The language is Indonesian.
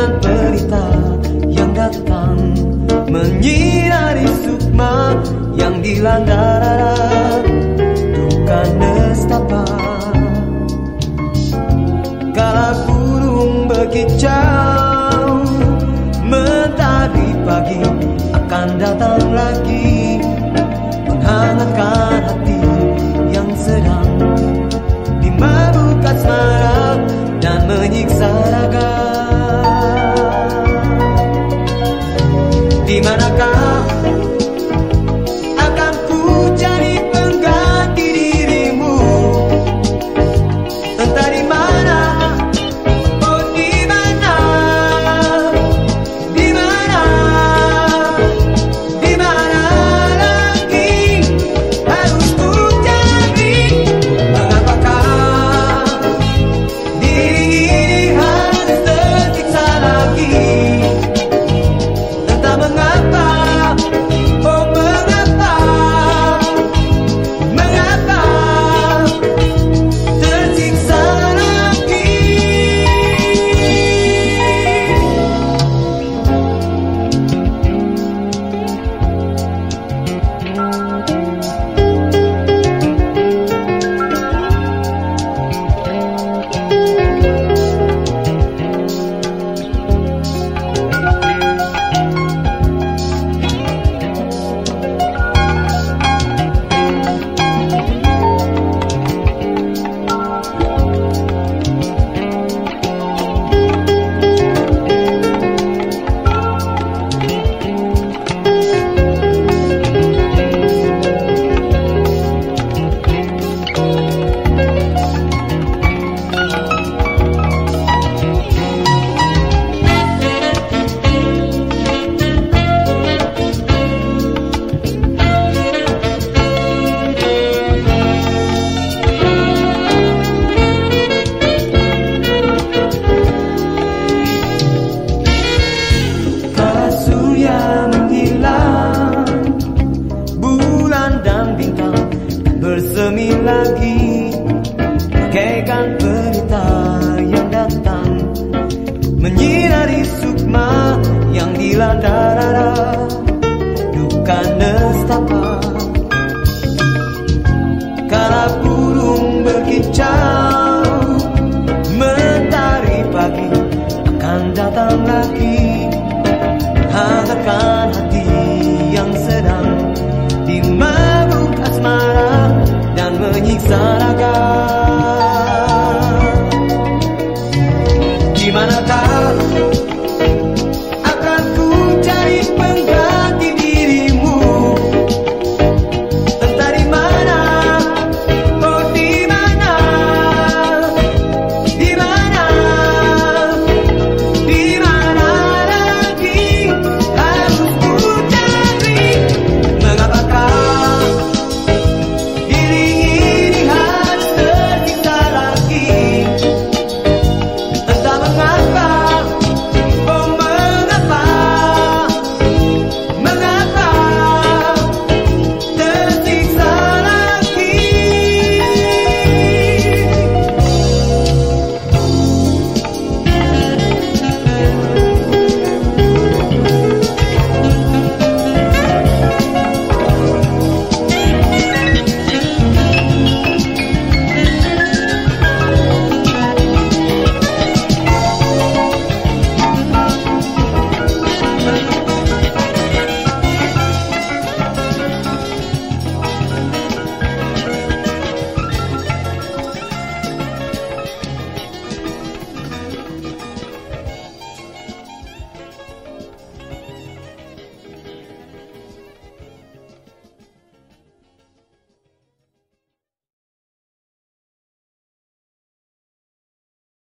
bagaikan pelita yang datang menyinari sukma yang dilanda rara duka nestapa. Kala burung berkicau mentari pagi akan datang lagi menghangatkan hati yang sedang dimabuk asmara dan menyiksa raga. Di manakah akan ku cari pengganti dirimu? Entah di mana, oh di mana, di mana, di mana lagi harus ku cari? Mengapakah diri ini harus tersiksa lagi? Entah mengapa, oh mengapa, mengapa tersiksa lagi? Surya menghilang, bulan dan bintang bersemi lagi bagaikan pelita yang datang menyinari sukma yang dilanda rara duka nestapa. Kala burung berkicau mentari pagi akan datang lagi hangatkan hati yang sedang dimabuk asmara dan menyiksa